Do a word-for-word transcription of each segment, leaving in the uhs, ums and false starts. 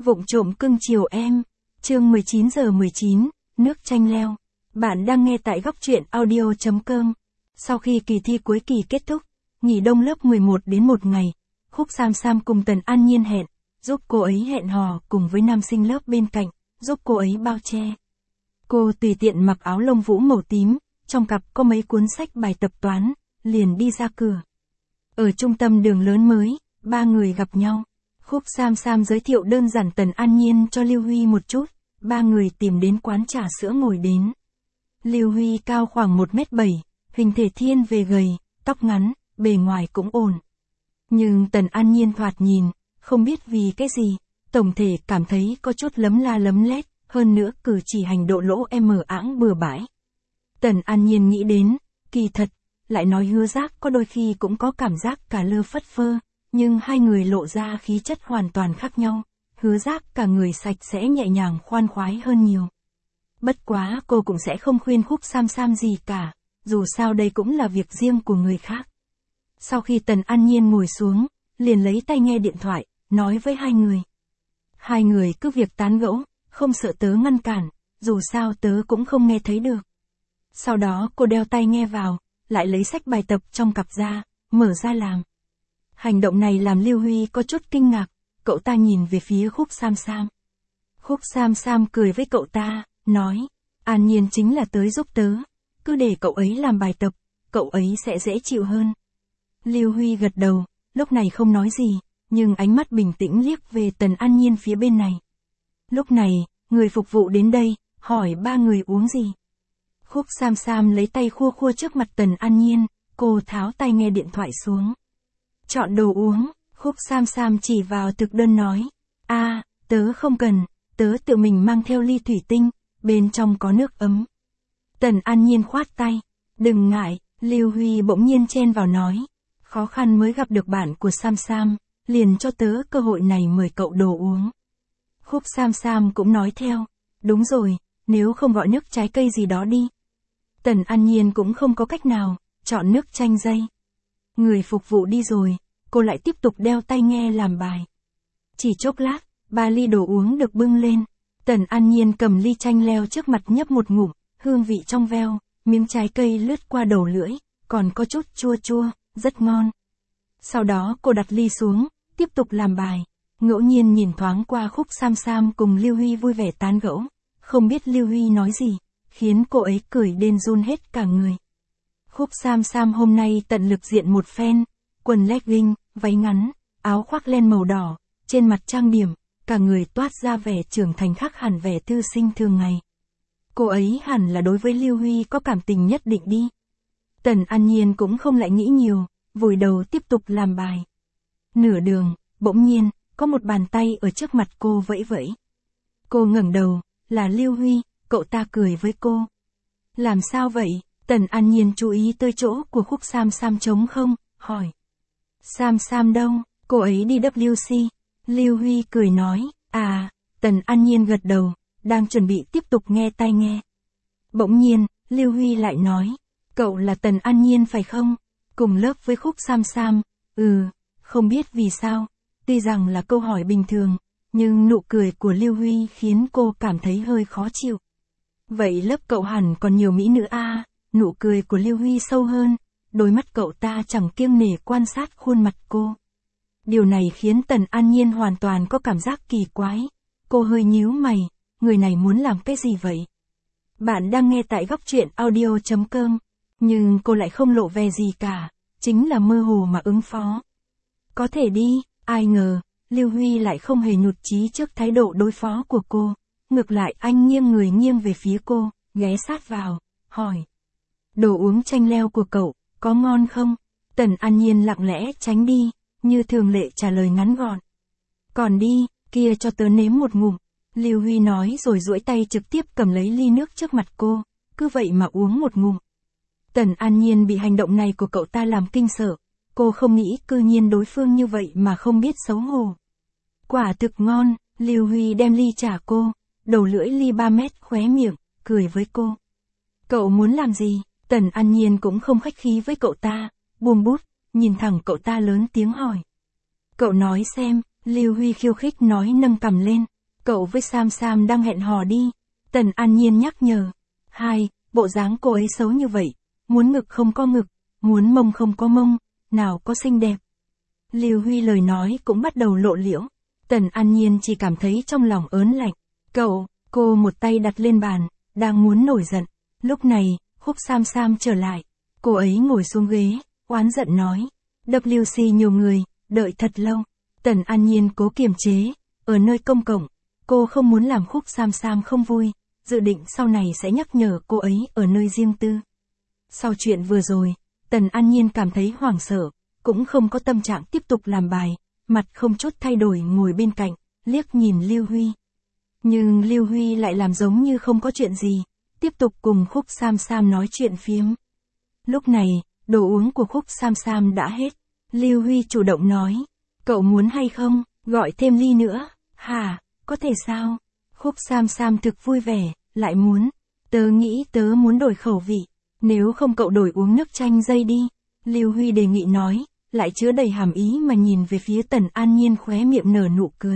Vụng trộm cưng chiều em. Chương mười chín giờ mười chín, nước chanh leo. Bạn đang nghe tại góc truyện audio chấm com. Sau khi kỳ thi cuối kỳ kết thúc, nghỉ đông lớp mười một đến một ngày, Khúc Sam Sam cùng Tần An Nhiên hẹn, giúp cô ấy hẹn hò cùng với nam sinh lớp bên cạnh, giúp cô ấy bao che. Cô tùy tiện mặc áo lông vũ màu tím, trong cặp có mấy cuốn sách bài tập toán, liền đi ra cửa. Ở trung tâm đường lớn mới, ba người gặp nhau. Khúc Sam Sam giới thiệu đơn giản Tần An Nhiên cho Lưu Huy một chút, ba người tìm đến quán trà sữa ngồi đến. Lưu Huy cao khoảng một mét bảy, hình thể thiên về gầy, tóc ngắn, bề ngoài cũng ổn. Nhưng Tần An Nhiên thoạt nhìn, không biết vì cái gì, tổng thể cảm thấy có chút lấm la lấm lét, hơn nữa cử chỉ hành độ lỗ em mờ áng bừa bãi. Tần An Nhiên nghĩ đến, kỳ thật, lại nói Hứa Giác có đôi khi cũng có cảm giác cả lơ phất phơ, nhưng hai người lộ ra khí chất hoàn toàn khác nhau. Hứa Giác cả người sạch sẽ nhẹ nhàng khoan khoái hơn nhiều. Bất quá cô cũng sẽ không khuyên Khúc Sam Sam gì cả, dù sao đây cũng là việc riêng của người khác. Sau khi Tần An Nhiên ngồi xuống, liền lấy tay nghe điện thoại, nói với hai người. Hai người cứ việc tán gẫu, không sợ tớ ngăn cản, dù sao tớ cũng không nghe thấy được. Sau đó cô đeo tai nghe vào, lại lấy sách bài tập trong cặp ra, mở ra làm. Hành động này làm Lưu Huy có chút kinh ngạc, cậu ta nhìn về phía Khúc Sam Sam. Khúc Sam Sam cười với cậu ta, nói, An Nhiên chính là tới giúp tớ, cứ để cậu ấy làm bài tập, cậu ấy sẽ dễ chịu hơn. Lưu Huy gật đầu, lúc này không nói gì, nhưng ánh mắt bình tĩnh liếc về Tần An Nhiên phía bên này. Lúc này, người phục vụ đến đây, hỏi ba người uống gì. Khúc Sam Sam lấy tay khua khua trước mặt Tần An Nhiên, cô tháo tai nghe điện thoại xuống. Chọn đồ uống, Khúc Sam Sam chỉ vào thực đơn nói, a, à, tớ không cần, tớ tự mình mang theo ly thủy tinh, bên trong có nước ấm. Tần An Nhiên khoát tay, đừng ngại, Lưu Huy bỗng nhiên chen vào nói, khó khăn mới gặp được bạn của Sam Sam, liền cho tớ cơ hội này mời cậu đồ uống. Khúc Sam Sam cũng nói theo, đúng rồi, nếu không gọi nước trái cây gì đó đi. Tần An Nhiên cũng không có cách nào, chọn nước chanh dây. Người phục vụ đi rồi, cô lại tiếp tục đeo tai nghe làm bài. Chỉ chốc lát, ba ly đồ uống được bưng lên. Tần An Nhiên cầm ly chanh leo trước mặt nhấp một ngụm, hương vị trong veo, miếng trái cây lướt qua đầu lưỡi, còn có chút chua chua, rất ngon. Sau đó cô đặt ly xuống, tiếp tục làm bài. Ngẫu nhiên nhìn thoáng qua Khúc Sam Sam cùng Lưu Huy vui vẻ tán gẫu, không biết Lưu Huy nói gì, khiến cô ấy cười đến run hết cả người. Khúc Sam Sam hôm nay tận lực diện một phen, quần legging, váy ngắn, áo khoác len màu đỏ, trên mặt trang điểm, cả người toát ra vẻ trưởng thành khác hẳn vẻ thư sinh thường ngày. Cô ấy hẳn là đối với Lưu Huy có cảm tình nhất định đi. Tần An Nhiên cũng không lại nghĩ nhiều, vùi đầu tiếp tục làm bài. Nửa đường, bỗng nhiên, có một bàn tay ở trước mặt cô vẫy vẫy. Cô ngẩng đầu, là Lưu Huy, cậu ta cười với cô. Làm sao vậy? Tần An Nhiên chú ý tới chỗ của Khúc Sam Sam trống không, hỏi. Sam Sam đâu? Cô ấy đi W C. Lưu Huy cười nói, à, Tần An Nhiên gật đầu, đang chuẩn bị tiếp tục nghe tai nghe. Bỗng nhiên, Lưu Huy lại nói, cậu là Tần An Nhiên phải không? Cùng lớp với Khúc Sam Sam, ừ, không biết vì sao, tuy rằng là câu hỏi bình thường, nhưng nụ cười của Lưu Huy khiến cô cảm thấy hơi khó chịu. Vậy lớp cậu hẳn còn nhiều mỹ nữ a. À, nụ cười của Lưu Huy sâu hơn, đôi mắt cậu ta chẳng kiêng nể quan sát khuôn mặt cô. Điều này khiến Tần An Nhiên hoàn toàn có cảm giác kỳ quái. Cô hơi nhíu mày, người này muốn làm cái gì vậy? Bạn đang nghe tại góc truyện audio chấm com, nhưng cô lại không lộ vẻ gì cả, chính là mơ hồ mà ứng phó. Có thể đi, ai ngờ, Lưu Huy lại không hề nhụt chí trước thái độ đối phó của cô. Ngược lại anh nghiêng người nghiêng về phía cô, ghé sát vào, hỏi. Đồ uống chanh leo của cậu, có ngon không? Tần An Nhiên lặng lẽ tránh đi, như thường lệ trả lời ngắn gọn. Còn đi, kia cho tớ nếm một ngụm. Lưu Huy nói rồi duỗi tay trực tiếp cầm lấy ly nước trước mặt cô, cứ vậy mà uống một ngụm. Tần An Nhiên bị hành động này của cậu ta làm kinh sợ, cô không nghĩ cư nhiên đối phương như vậy mà không biết xấu hổ. Quả thực ngon, Lưu Huy đem ly trả cô, đầu lưỡi ly ba mét khóe miệng, cười với cô. Cậu muốn làm gì? Tần An Nhiên cũng không khách khí với cậu ta, buông bút, nhìn thẳng cậu ta lớn tiếng hỏi. Cậu nói xem, Lưu Huy khiêu khích nói nâng cằm lên, Cậu với Sam Sam đang hẹn hò đi. Tần An Nhiên nhắc nhở. Hai, bộ dáng cô ấy xấu như vậy. Muốn ngực không có ngực, muốn mông không có mông, nào có xinh đẹp. Lưu Huy lời nói cũng bắt đầu lộ liễu. Tần An Nhiên chỉ cảm thấy trong lòng ớn lạnh. Cậu, cô một tay đặt lên bàn, đang muốn nổi giận. Lúc này, Khúc Sam Sam trở lại. Cô ấy ngồi xuống ghế, oán giận nói. vê xê nhiều người, đợi thật lâu. Tần An Nhiên cố kiềm chế. Ở nơi công cộng, cô không muốn làm Khúc Sam Sam không vui. Dự định sau này sẽ nhắc nhở cô ấy ở nơi riêng tư. Sau chuyện vừa rồi, Tần An Nhiên cảm thấy hoảng sợ, cũng không có tâm trạng tiếp tục làm bài, mặt không chút thay đổi ngồi bên cạnh, liếc nhìn Lưu Huy. Nhưng Lưu Huy lại làm giống như không có chuyện gì, tiếp tục cùng Khúc Sam Sam nói chuyện phiếm. Lúc này, đồ uống của Khúc Sam Sam đã hết. Lưu Huy chủ động nói, cậu muốn hay không, gọi thêm ly nữa. Hả, có thể sao? Khúc Sam Sam thực vui vẻ, lại muốn. Tớ nghĩ tớ muốn đổi khẩu vị, nếu không cậu đổi uống nước chanh dây đi. Lưu Huy đề nghị nói, lại chứa đầy hàm ý mà nhìn về phía Tần An Nhiên khóe miệng nở nụ cười.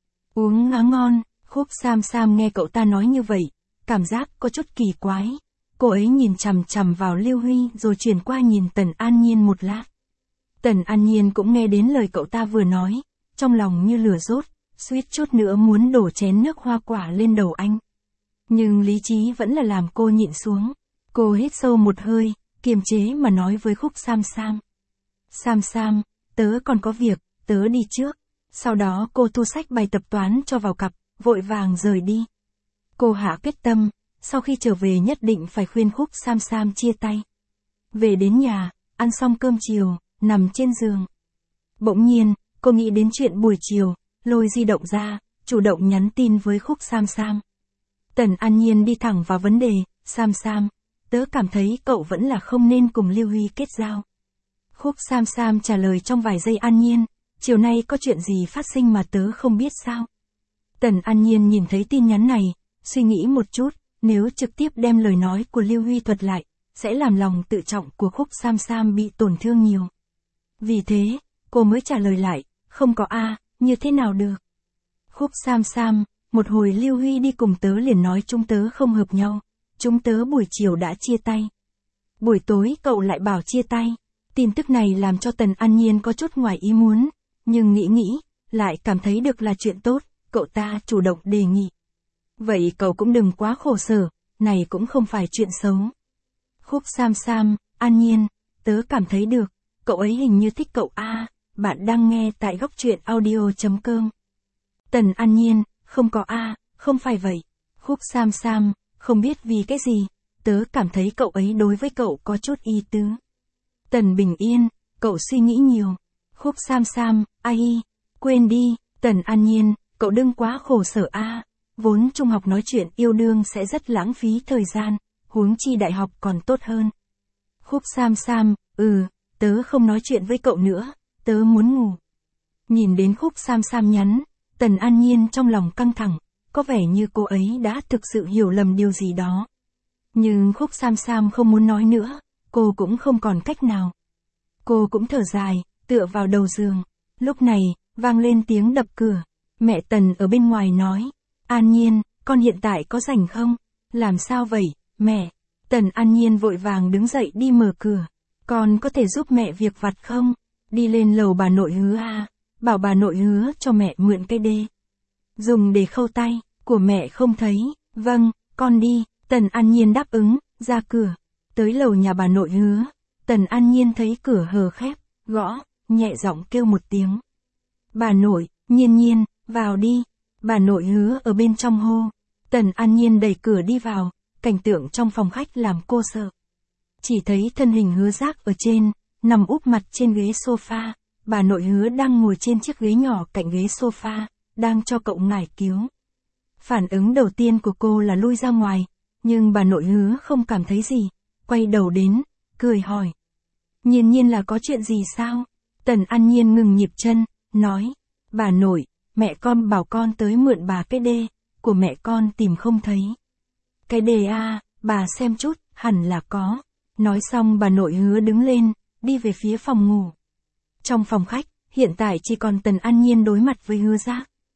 Uống ngá ngon. Khúc Sam Sam nghe cậu ta nói như vậy, cảm giác có chút kỳ quái. Cô ấy nhìn chằm chằm vào Lưu Huy rồi chuyển qua nhìn Tần An Nhiên một lát. Tần An Nhiên cũng nghe đến lời cậu ta vừa nói, trong lòng như lửa đốt, suýt chút nữa muốn đổ chén nước hoa quả lên đầu anh. Nhưng lý trí vẫn là làm cô nhịn xuống. Cô hít sâu một hơi, kiềm chế mà nói với Khúc Sam Sam. Sam Sam, tớ còn có việc, tớ đi trước. Sau đó cô thu xách bài tập toán cho vào cặp, vội vàng rời đi. Cô hạ quyết tâm, sau khi trở về nhất định phải khuyên Khúc Sam Sam chia tay. Về đến nhà, ăn xong cơm chiều, nằm trên giường. Bỗng nhiên, cô nghĩ đến chuyện buổi chiều, lôi di động ra, chủ động nhắn tin với Khúc Sam Sam. Tần An Nhiên đi thẳng vào vấn đề, Sam Sam, tớ cảm thấy cậu vẫn là không nên cùng Lưu Huy kết giao. Khúc Sam Sam trả lời trong vài giây. An Nhiên, chiều nay có chuyện gì phát sinh mà tớ không biết sao? Tần An Nhiên nhìn thấy tin nhắn này, suy nghĩ một chút, nếu trực tiếp đem lời nói của Lưu Huy thuật lại, sẽ làm lòng tự trọng của Khúc Sam Sam bị tổn thương nhiều. Vì thế, cô mới trả lời lại, không có a, như thế nào được? Khúc Sam Sam, một hồi Lưu Huy đi cùng tớ liền nói chúng tớ không hợp nhau, chúng tớ buổi chiều đã chia tay. Buổi tối cậu lại bảo chia tay. Tin tức này làm cho Tần An Nhiên có chút ngoài ý muốn, nhưng nghĩ nghĩ, lại cảm thấy được là chuyện tốt, cậu ta chủ động đề nghị. Vậy cậu cũng đừng quá khổ sở, này cũng không phải chuyện xấu. Khúc Sam Sam, An Nhiên, tớ cảm thấy được, cậu ấy hình như thích cậu a. Bạn đang nghe tại góc truyện audio chấm com. Tần An Nhiên, không có a, không phải vậy. Khúc Sam Sam, không biết vì cái gì, tớ cảm thấy cậu ấy đối với cậu có chút ý tứ. Tần Bình Yên, cậu suy nghĩ nhiều. Khúc Sam Sam, ai, quên đi. Tần An Nhiên, cậu đừng quá khổ sở a. Vốn trung học nói chuyện yêu đương sẽ rất lãng phí thời gian, huống chi đại học còn tốt hơn. Khúc Sam Sam, ừ, tớ không nói chuyện với cậu nữa, tớ muốn ngủ. Nhìn đến Khúc Sam Sam nhắn, Tần An Nhiên trong lòng căng thẳng, có vẻ như cô ấy đã thực sự hiểu lầm điều gì đó. Nhưng Khúc Sam Sam không muốn nói nữa, cô cũng không còn cách nào. Cô cũng thở dài, tựa vào đầu giường. Lúc này, vang lên tiếng đập cửa. Mẹ Tần ở bên ngoài nói, An Nhiên, con hiện tại có rảnh không? Làm sao vậy, mẹ? Tần An Nhiên vội vàng đứng dậy đi mở cửa. Con có thể giúp mẹ việc vặt không? Đi lên lầu bà nội hứa a, bảo bà nội hứa cho mẹ mượn cây đê. Dùng để khâu tay, của mẹ không thấy. Vâng, con đi. Tần An Nhiên đáp ứng, ra cửa. Tới lầu nhà bà nội hứa. Tần An Nhiên thấy cửa hờ khép, gõ, nhẹ giọng kêu một tiếng. Bà nội, Nhiên Nhiên, vào đi. Bà nội hứa ở bên trong hô. Tần An Nhiên đẩy cửa đi vào, cảnh tượng trong phòng khách làm cô sợ. Chỉ thấy thân hình Hứa Giác ở trên, nằm úp mặt trên ghế sofa, bà nội Hứa đang ngồi trên chiếc ghế nhỏ cạnh ghế sofa, đang cho cậu ngải cứu. Phản ứng đầu tiên của cô là lui ra ngoài, nhưng bà nội Hứa không cảm thấy gì, quay đầu đến, cười hỏi. Nhiên Nhiên là có chuyện gì sao? Tần An Nhiên ngừng nhịp chân, nói, bà nội, mẹ con bảo con tới mượn bà cái đê, của mẹ con tìm không thấy. Cái đê à, bà xem chút, hẳn là có. Nói xong bà nội Hứa đứng lên, đi về phía phòng ngủ. Trong phòng khách, hiện tại chỉ còn Tần An Nhiên đối mặt với Hứa Giác.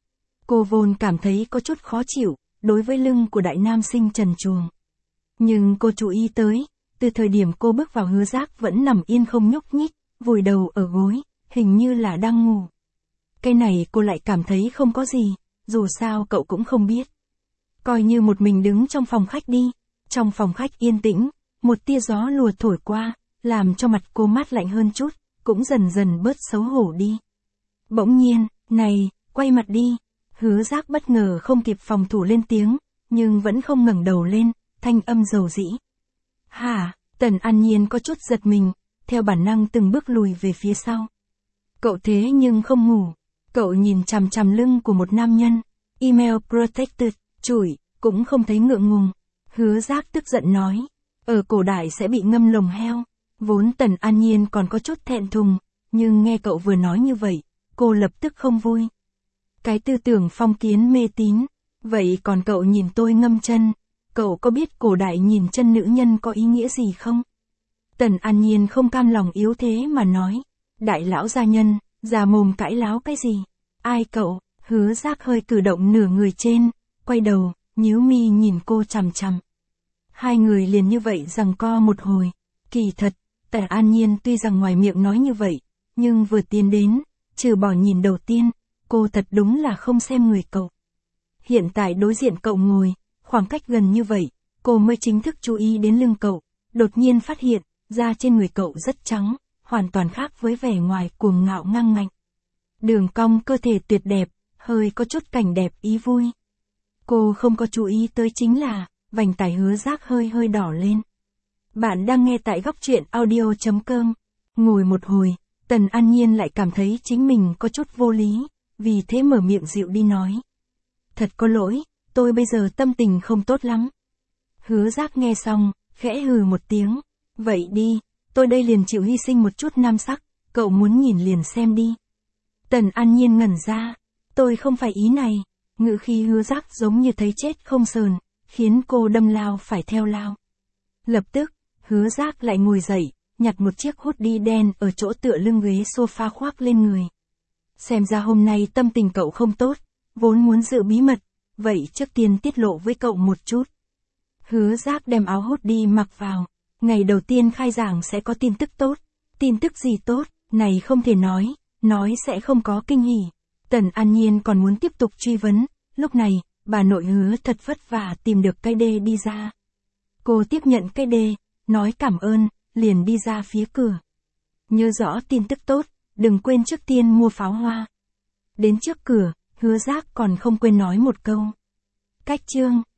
Cô vốn cảm thấy có chút khó chịu, đối với lưng của đại nam sinh trần truồng. Nhưng cô chú ý tới, từ thời điểm cô bước vào Hứa Giác vẫn nằm yên không nhúc nhích, vùi đầu ở gối, hình như là đang ngủ. Cái này cô lại cảm thấy không có gì, dù sao cậu cũng không biết. Coi như một mình đứng trong phòng khách đi, trong phòng khách yên tĩnh, một tia gió lùa thổi qua, làm cho mặt cô mát lạnh hơn chút, cũng dần dần bớt xấu hổ đi. Bỗng nhiên, này, quay mặt đi, Hứa Giác bất ngờ không kịp phòng thủ lên tiếng, nhưng vẫn không ngẩng đầu lên, thanh âm dầu dĩ. Hả, Tần An Nhiên có chút giật mình, theo bản năng từng bước lùi về phía sau. Cậu thế nhưng không ngủ, cậu nhìn chằm chằm lưng của một nam nhân, email protected, chửi, cũng không thấy ngượng ngùng. Hứa Giác tức giận nói, ở cổ đại sẽ bị ngâm lồng heo. Vốn Tần An Nhiên còn có chút thẹn thùng, nhưng nghe cậu vừa nói như vậy, cô lập tức không vui. Cái tư tưởng phong kiến mê tín, vậy còn cậu nhìn tôi ngâm chân, cậu có biết cổ đại nhìn chân nữ nhân có ý nghĩa gì không? Tần An Nhiên không cam lòng yếu thế mà nói, đại lão gia nhân, già mồm cãi láo cái gì? Ai cậu? Hứa Giác hơi cử động nửa người trên, quay đầu, nhíu mi nhìn cô chằm chằm. Hai người liền như vậy giằng co một hồi, kỳ thật, Tần An Nhiên tuy rằng ngoài miệng nói như vậy, nhưng vừa tiến đến, trừ bỏ nhìn đầu tiên, cô thật đúng là không xem người cậu. Hiện tại đối diện cậu ngồi, khoảng cách gần như vậy, cô mới chính thức chú ý đến lưng cậu, đột nhiên phát hiện, da trên người cậu rất trắng, hoàn toàn khác với vẻ ngoài cuồng ngạo ngang ngạnh. Đường cong cơ thể tuyệt đẹp, hơi có chút cảnh đẹp ý vui. Cô không có chú ý tới chính là, vành tai Hứa Giác hơi hơi đỏ lên. Bạn đang nghe tại góc truyện audio chấm com. Ngồi một hồi, Tần An Nhiên lại cảm thấy chính mình có chút vô lý, vì thế mở miệng dịu đi nói. Thật có lỗi, tôi bây giờ tâm tình không tốt lắm. Hứa Giác nghe xong, khẽ hừ một tiếng. Vậy đi, tôi đây liền chịu hy sinh một chút nam sắc, cậu muốn nhìn liền xem đi. Tần An Nhiên ngẩn ra, tôi không phải ý này, ngữ khí Hứa Giác giống như thấy chết không sờn, khiến cô đâm lao phải theo lao. Lập tức, Hứa Giác lại ngồi dậy, nhặt một chiếc hoodie đen ở chỗ tựa lưng ghế sofa khoác lên người. Xem ra hôm nay tâm tình cậu không tốt, vốn muốn giữ bí mật, vậy trước tiên tiết lộ với cậu một chút. Hứa Giác đem áo hoodie mặc vào, ngày đầu tiên khai giảng sẽ có tin tức tốt. Tin tức gì tốt, này không thể nói, nói sẽ không có kinh hỉ. Tần An Nhiên còn muốn tiếp tục truy vấn, lúc này, bà nội Hứa thật vất vả tìm được cây đê đi ra. Cô tiếp nhận cây đê, nói cảm ơn, liền đi ra phía cửa. Nhớ rõ tin tức tốt, đừng quên trước tiên mua pháo hoa. Đến trước cửa, Hứa Giác còn không quên nói một câu. Cách chương.